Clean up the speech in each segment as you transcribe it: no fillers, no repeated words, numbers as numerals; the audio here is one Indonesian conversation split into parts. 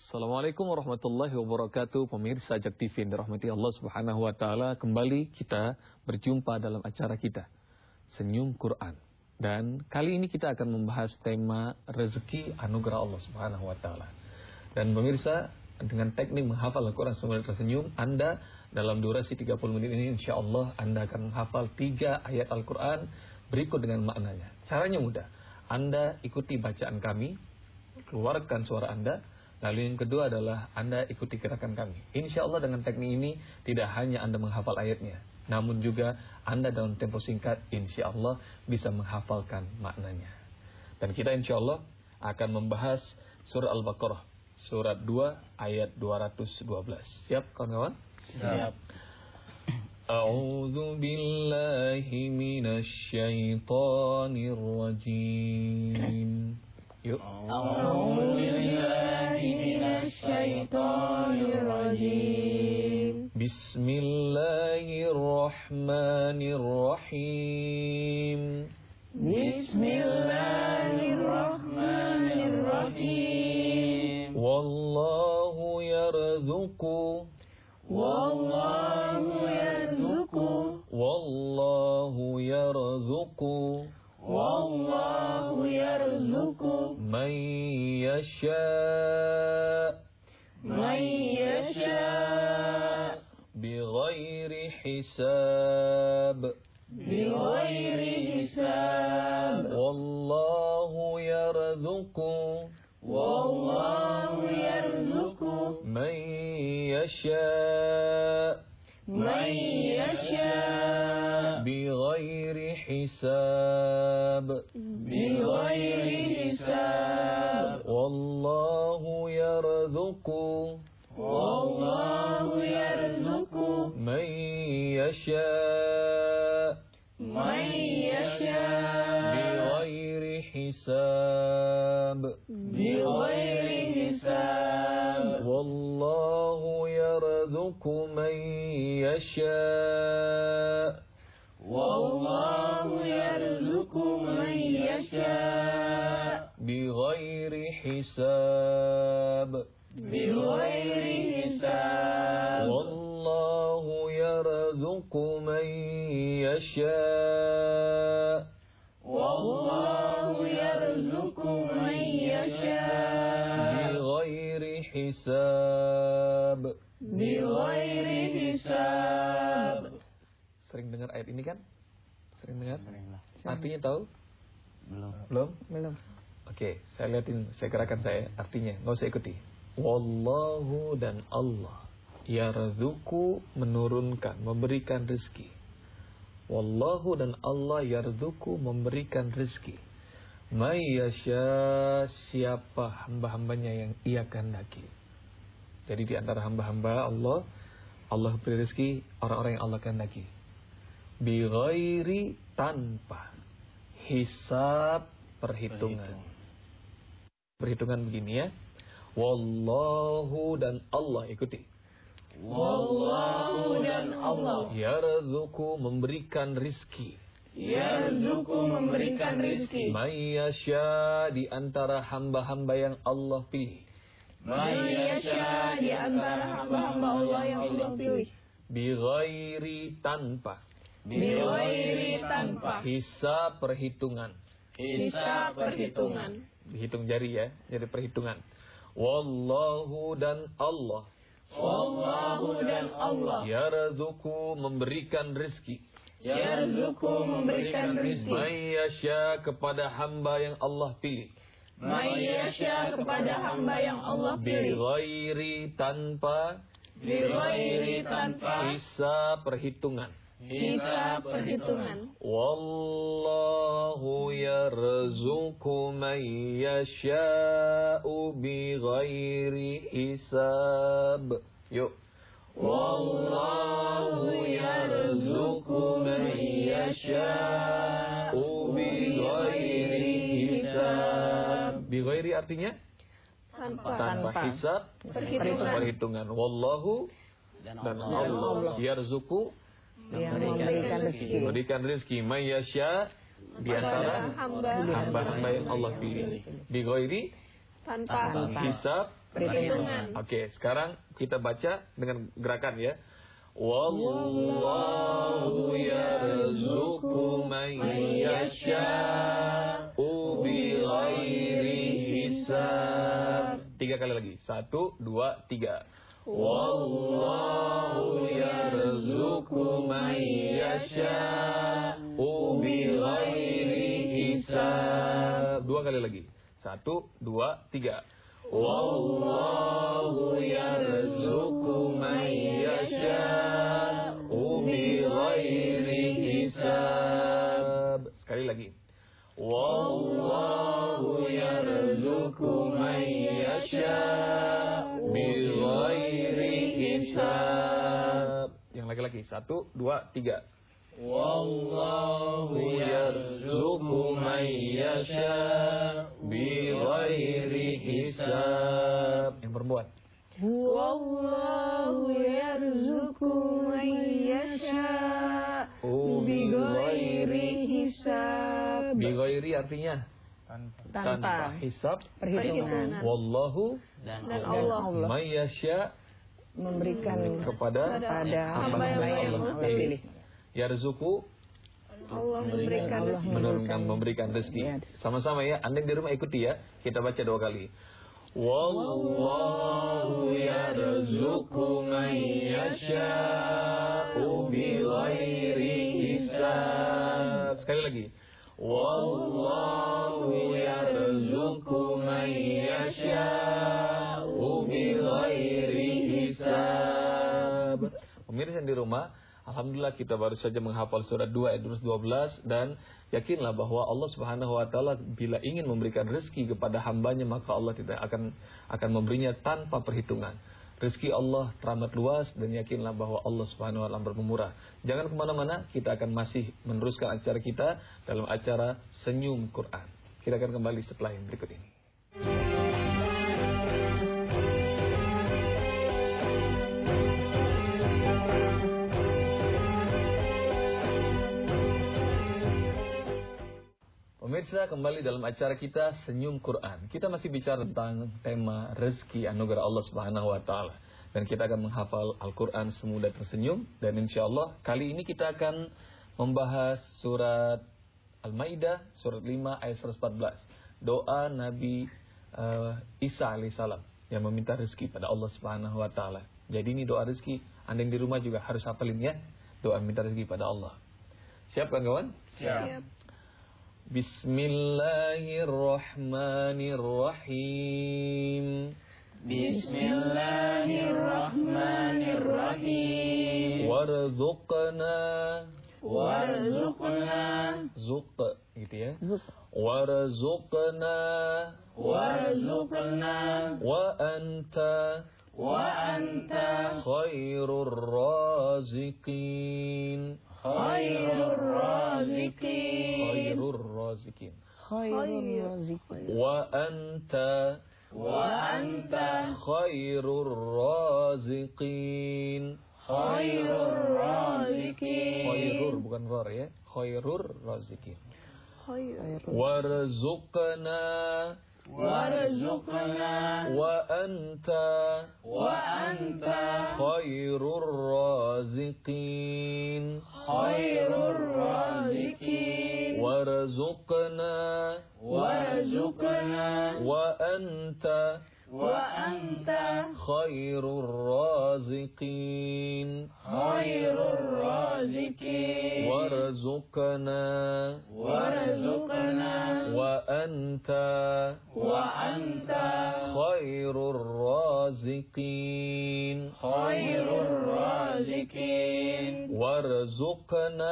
Assalamualaikum warahmatullahi wabarakatuh. Pemirsa Jak TV yang dirahmati Allah Subhanahu wa taala, kembali kita berjumpa dalam acara kita Senyum Quran. Dan kali ini kita akan membahas tema rezeki anugerah Allah Subhanahu wa taala. Dan pemirsa, dengan teknik menghafal Al-Quran sambil tersenyum, Anda dalam durasi 30 menit ini insyaallah Anda akan menghafal 3 ayat Al-Quran berikut dengan maknanya. Caranya mudah. Anda ikuti bacaan kami, keluarkan suara Anda. Lalu yang kedua adalah Anda ikuti gerakan kami. Insya Allah dengan teknik ini tidak hanya Anda menghafal ayatnya, namun juga Anda dalam tempo singkat insya Allah bisa menghafalkan maknanya. Dan kita insya Allah akan membahas surah Al-Baqarah, surat 2 ayat 212. Siap kawan-kawan? Siap. A'udzu billahi minasy syaithanir rajim. Yuk. A'udzu billahi minasy syaithanir rajim. Bismillahirrahmanirrahim. Bismillahirrahmanirrahim. Wallahu yarzuqu. Wallahu yarzuqu. Wallahu yarzuqu. Wallahu yarzuqu. Man yasha. Man yasha. Bighairi hisab. Bighairi hisab. Wallahu yarzuqu. Wallahu yarzuqu. Man yasha. Man yasha. Bighairi hisab. Bighairi hisab. Wallahu yarzuqu. Wallahu yarzuqu. Man yasha. Man yasha. Bighairi hisab. Bighairi hisab. Wallahu yarzuqu man yasha. Wallahu yarzuqu man yasha. Bighairi hisab. Bighairi hisab. Wallahu yarzuqu man yasha. Wallahu yarzuqu man yasha. Bighairi hisab. Bighairi hisab. Sering dengar ayat ini kan? Sering dengar? Sering lah. Artinya tahu? Belum. Oke, saya lihatin, saya gerakan saya. Artinya, nggak usah ikuti. Wallahu dan Allah yarzuqu menurunkan, memberikan rezeki. Wallahu dan Allah yarzuqu memberikan rezeki. May yasha, siapa hamba-hambanya yang Ia kehendaki. Jadi di antara hamba-hamba Allah beri rezeki orang-orang yang Allah kehendaki. Bighairi, tanpa hisab, perhitungan. Perhitungan begini ya. Wallahu dan Allah, ikuti. Wallahu dan Allah Yarzuqu memberikan rizki. yarzuqu memberikan rizki. May yasha, di antara hamba-hamba yang Allah pilih. Man yasha, di antara hamba-hamba Allah yang Allah pilih. Bighairi, tanpa Bighairi, tanpa hisab, perhitungan. hisab, perhitungan. Dihitung jari ya, jadi perhitungan. Wallahu dan Allah Wallahu dan Allah yarzuqu memberikan rezeki. yarzuqu memberikan rizki. May yasha, kepada hamba yang Allah pilih. Man yasha, kepada hamba yang Allah pilih. Bighairi, tanpa Bighairi, tanpa hisab, perhitungan. hisab, perhitungan. Wallahu yarzuqu man yasha'u bighairi hisab. Yuk. Wallahu yarzuqu man yasha'u bighairi hisab. Bighairi artinya tanpa hisab, perhitungan. Wallahu dan Allah yarzuqu yang memberikan rezeki. Memberikan rezeki mayyasya di antara hamba-hamba yang Allah pilih. Bighairi tanpa hisab, Perhitungan. Oke, sekarang kita baca dengan gerakan ya. Wallahu yarzuqu man yasha'u bighairi hisab. 3 kali lagi. 1, 2, 3. Wallahu yarzuqu man yasha'u bighairi hisab. 2 kali lagi. 1, 2, 3. Wallahu yarzuqu man yasha'u bighairi hisab. Sekali lagi. Wallahu yarzuqu man yasha'u bighairi hisab. Yang lagi-lagi. 1, 2, 3. Wallahu yarzuqu man yasha'u bighairi hisab. Yang perempuan. Wallahu yarzuqu man yasha'u bighairi hisab. Bighairi artinya tanpa hisab, Perhitungan. wallahu Dan Allah man yasha' Memberikan kepada hamba yang Allah pilih. yarzuqu Allah memberikan rezeki. memberikan rezeki. Sama-sama ya, Anda di rumah ikuti ya. Kita baca 2 kali. Wallahu yarzuqu man yasha'u bighairi hisab. Sekali lagi. Wallahu yarzuqu man yasha'u bighairi hisab. Pemirsa di rumah, alhamdulillah kita baru saja menghafal surat 2 ayat 12 dan yakinlah bahwa Allah Subhanahu wa taala bila ingin memberikan rezeki kepada hambanya maka Allah tidak akan memberinya tanpa perhitungan. Rezeki Allah teramat luas dan yakinlah bahwa Allah Subhanahu wa taala berpemurah. Jangan kemana mana, kita akan masih meneruskan acara kita dalam acara Senyum Quran. Kita akan kembali setelah yang berikut ini. Pemirsa, kembali dalam acara kita Senyum Quran. Kita masih bicara tentang tema rezeki anugerah Allah Subhanahu wa taala. Dan kita akan menghafal Al-Quran semudah tersenyum. Dan insya Allah kali ini kita akan membahas surat Al-Maidah, surat 5 ayat 114. Doa Nabi Isa alaihissalam yang meminta rezeki pada Allah Subhanahu wa taala. Jadi ini doa rezeki. Anda yang di rumah juga harus hafalin ya. Doa minta rezeki pada Allah. Siap kan kawan? Siap. Bismillahirrahmanirrahim. Bismillahirrahmanirrahim. Warzuqna. Zuq gitu ya. Warzuqna. Wa anta khairur raziqin. Khairur raziqin. Wa anta khairur raziqin. Khairur bukan rar ya. Khairur raziqin. Warzuqna wa anta khairur raziqin. Warzuqna wa anta khairur raziqin. Warzuqna wa anta khairur raziqin. Warzuqna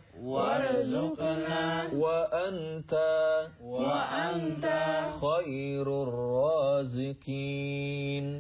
wa anta khairur raziqin.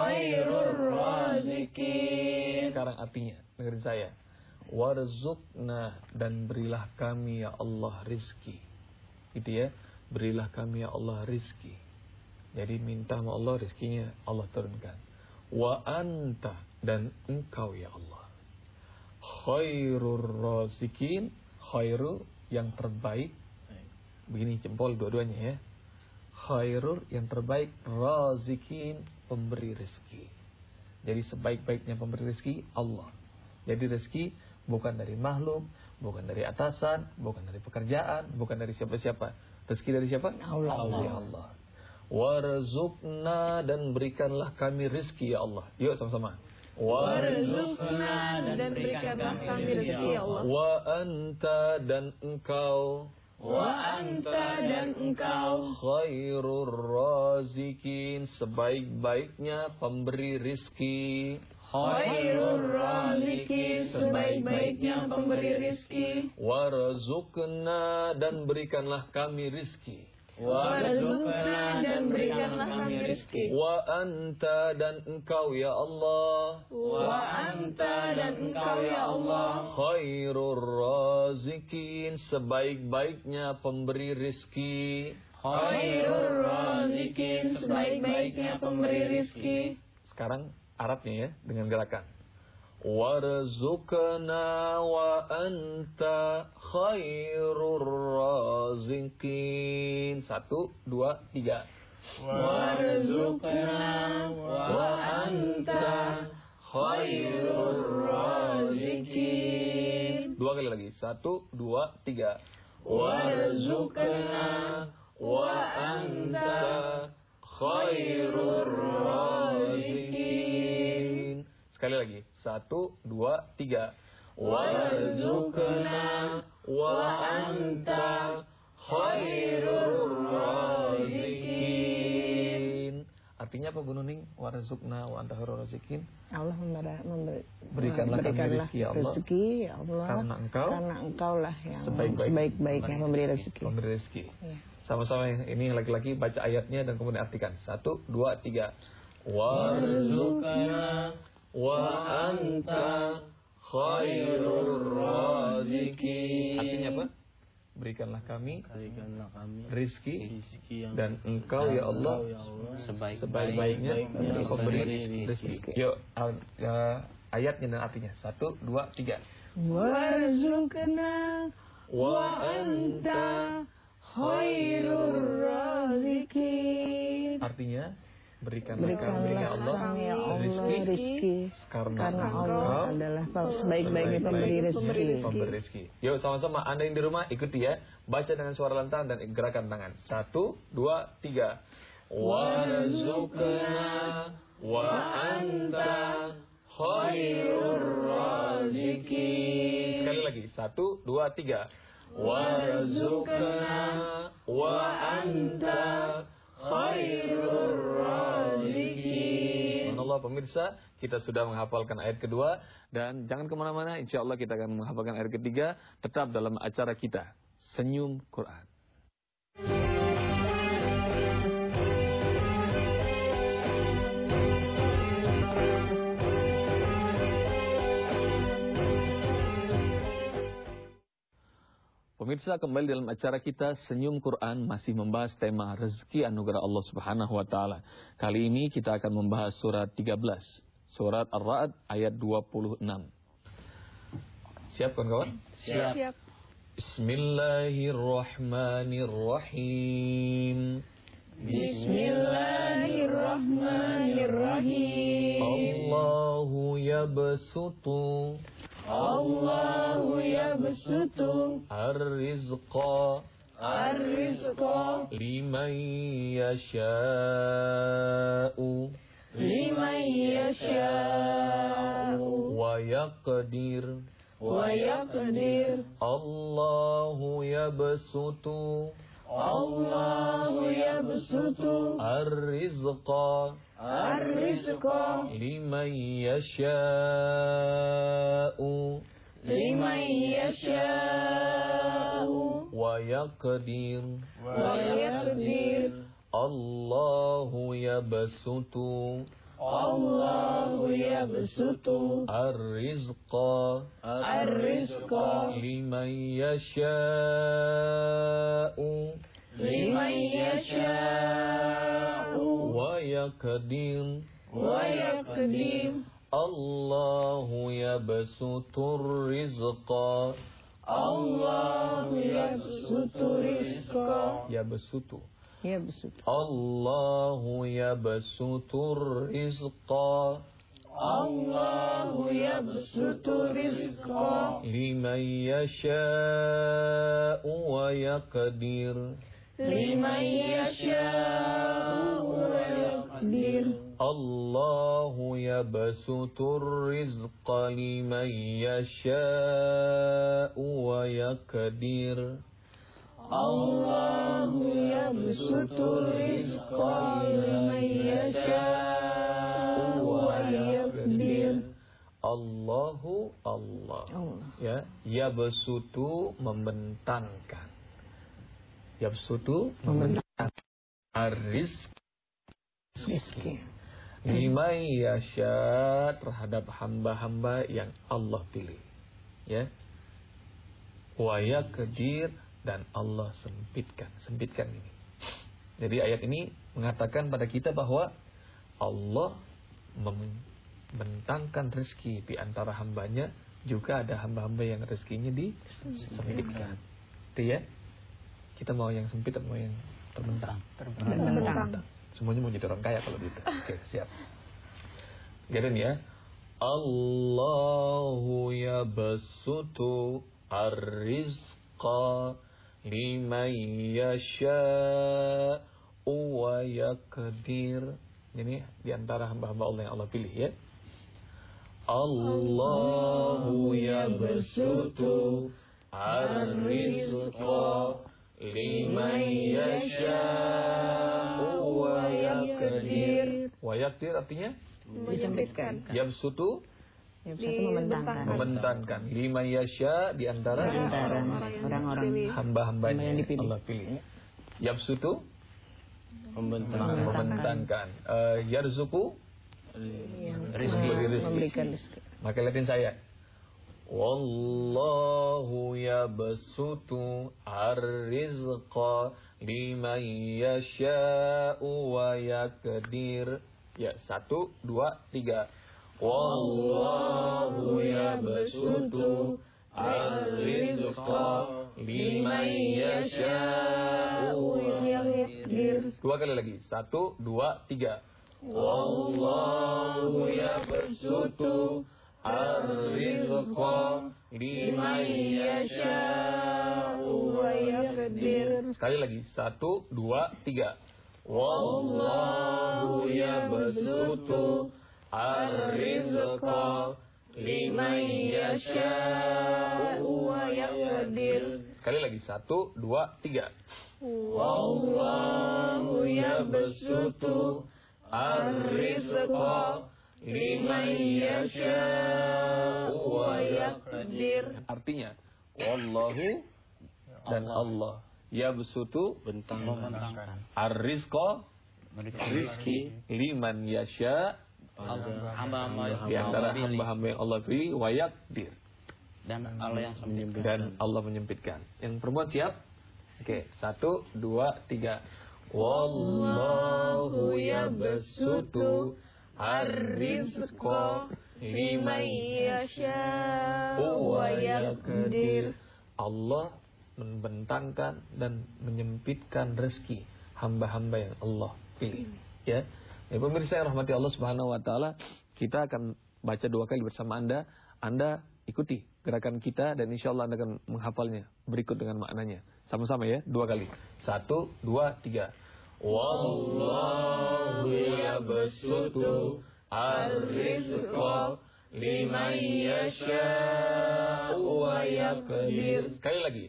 Sekarang artinya, dengerin saya. Warzuqna, dan berilah kami ya Allah rizki. Gitu ya. Berilah kami ya Allah rizki. Jadi minta sama Allah rizkinya Allah turunkan. Wa anta, dan engkau ya Allah khairur raziqin. Khairu yang terbaik. Begini jempol dua-duanya ya. khairur yang terbaik, razikin pemberi rezeki. Jadi sebaik-baiknya pemberi rezeki Allah. Jadi rezeki bukan dari makhluk, bukan dari atasan, bukan dari pekerjaan, bukan dari siapa-siapa. Rezeki dari siapa? Allah. Allah. Warzuqna, dan berikanlah kami rezeki ya Allah. Yuk sama-sama. Warzuqna, dan berikanlah kami rezeki ya Allah. Wa anta, dan engkau. Wa anta, dan engkau. Khairur razikin, sebaik-baiknya pemberi rizki. Khairur razikin, sebaik-baiknya pemberi rizki. Warzuqna, dan berikanlah kami rizki. Warzuqna, dan berikanlah kami rizki. Wa anta, dan engkau ya Allah. Wa anta, dan engkau ya Allah. Khairur razikin, sebaik-baiknya pemberi rizki. Khairur razikin, sebaik-baiknya pemberi rizki. Sekarang Arabnya ya, dengan gerakan. Warzuqna wa anta khairur razikin. 1, 2, 3. Warzuqna wa anta khairur razikin. 2 kali lagi. 1, 2, 3. Warzuqna wa anta khairur razikin. Sekali lagi. 1, 2, 3. Warzuqna wa anta khairur razikin. Artinya apa Bu Nuning? Warzuqna wa anta khairur razikin. Allah Berikanlah kami rezeki ya Allah. Rezeki ya Allah. Karena engkau lah yang sebaik-baiknya memberi rezeki. Pemberi rezeki. Ya. Sama-sama ini laki-laki baca ayatnya dan kemudian artikan. 1, 2, 3. Warzuqna wa anta khairur razikin. Artinya apa? Berikanlah kami rizki yang dan engkau ya Allah sebaik-baiknya pemberi rizki. Yuk ayatnya dan artinya. 1, 2, 3. Warzuqna Wa anta khairur razikin. Artinya berikanlah kami ya Allah rizki karena Allah engkau adalah sebaik-baiknya pemberi rezeki. Yuk sama-sama Anda yang di rumah ikuti ya. Baca dengan suara lantang dan gerakan tangan. 1, 2, 3. Warzuqna wa anta khairur razikin. Sekali lagi. 1, 2, 3. Warzuqna wa anta khairur razikin. Allah pemirsa, kita sudah menghafalkan ayat kedua dan jangan kemana-mana. Insya Allah kita akan menghafalkan ayat ketiga. Tetap dalam acara kita Senyum Quran. Pemirsa, kembali dalam acara kita Senyum Quran masih membahas tema rezeki anugerah Allah Subhanahu wa taala. Kali ini kita akan membahas surat 13, surat Ar-Ra'd ayat 26. Siap kawan-kawan? Siap. Bismillahirrahmanirrahim. Bismillahirrahmanirrahim. Allahu yabsutu ar-rizqa liman yasha'u wa yaqdir. Allahu yabsutu ar-rizqa liman yasha'u wa yaqdir. Allahu yabsutu ar-rizqa liman yasha'u wa yaqdir. Allahu yabsutur rizqa. Yabsutu Yabsut. Allahu yabsutur rizqa. Allahu yabsutu rizqa Liman yasha'u wa yaqdir. liman yasha'u wa yaqdir. Allahu yabsutur rizqa liman yasha'u wa yaqdir. Allahu yabsutu rizqa liman yasha'u wa yaqdir. Allahu Allah. Ya, yabsutu membentangkan. Yabsutu membentangkan. Rizki. Liman yasha terhadap hamba-hamba yang Allah pilih. Ya. Wa yaqdir dan Allah sempitkan ini. Jadi ayat ini mengatakan pada kita bahwa Allah membentangkan rezeki di antara hambanya, juga ada hamba-hamba yang rezekinya disempitkan. Itu ya. Kita mau yang sempit atau mau yang terbentang? Terbentang. Semuanya mau jadi orang kaya kalau gitu. Oke, siap. Geden ya. Allahu yabsutu ar-rizqa liman yasha'u wa yaqdir. Ini diantara hamba-hamba Allah yang Allah pilih ya. Allahu yabsutu ar-rizqa liman yasha'u wa yaqdir. Wa yaqdir artinya Disempitkan. yabsutu Membentangkan. Liman yasha di antara orang-orang hamba-hambanya yang dipilih. Allah pilih. Yabsutu membentangkan. Yarzuku Memberikan rezeki. Maka lihatin saya. Wallahu yabsutu ar-rizqa liman yasha'u wa yaqdir. Ya, 1, 2, 3. Wallahu yabsutu ar-rizqa liman yasha'u wa yaqdir. 2 kali lagi. 1, 2, 3. Wallahu yabsutu ar-rizqa liman yasha'u wa yaqdir. Sekali lagi. 1, 2, 3. Wallahu yabsutu ar-rizqa liman yasha'u wa yaqdir. Sekali lagi. 1, 2, 3. Wallahu yabsutu ar-rizqa liman yasha'u wa yaqdir. Artinya, wallahu dan Allah yabsutu membentangkan ar-rizqa rizki liman yasha hamba-hamba di antara hamba-hamba yang Allah pilih wa yaqdir dan Allah yang sempitkan. dan Allah menyempitkan. Yang perempuan siap? Oke, 1, 2, 3. Wallahu yabsutu ar-rizqa liman yasha'u wa yaqdir. Allah membentangkan dan menyempitkan rezeki hamba-hamba yang Allah pilih. Ya. Pemirsa yang rahmati Allah Subhanahu wa taala, kita akan baca 2 kali bersama Anda. Anda ikuti gerakan kita dan insyaallah Anda akan menghafalnya berikut dengan maknanya. Sama-sama ya, 2 kali. 1, 2, 3. Wallahu yabsutu ar-rizqa liman yasha'u wa yaqdir. Sekali lagi.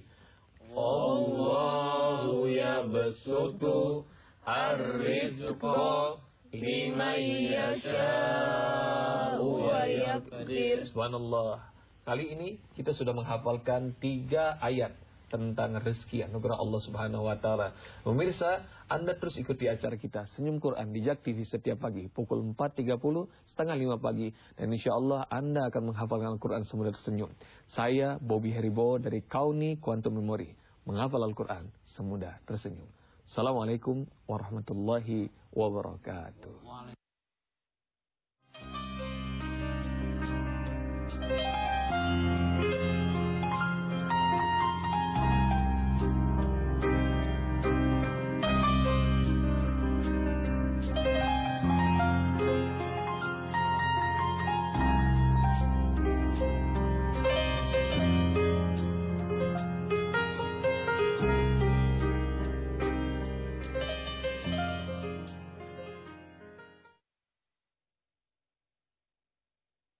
Allahu yabsutu ar-rizqa liman yasha'u wa yaqdir. Subhanallah. Kali ini kita sudah menghafalkan 3 ayat tentang rezeki anugerah Allah Subhanahu wa taala. Pemirsa, Anda terus ikuti acara kita Senyum Quran di JAK TV setiap pagi pukul 4.30, setengah 5 pagi, dan insyaallah Anda akan menghafalkan Al-Quran semudah tersenyum. Saya Bobby Heribo dari Kauni Quantum Memory, menghafal Al-Quran semudah tersenyum. Assalamualaikum warahmatullahi wabarakatuh.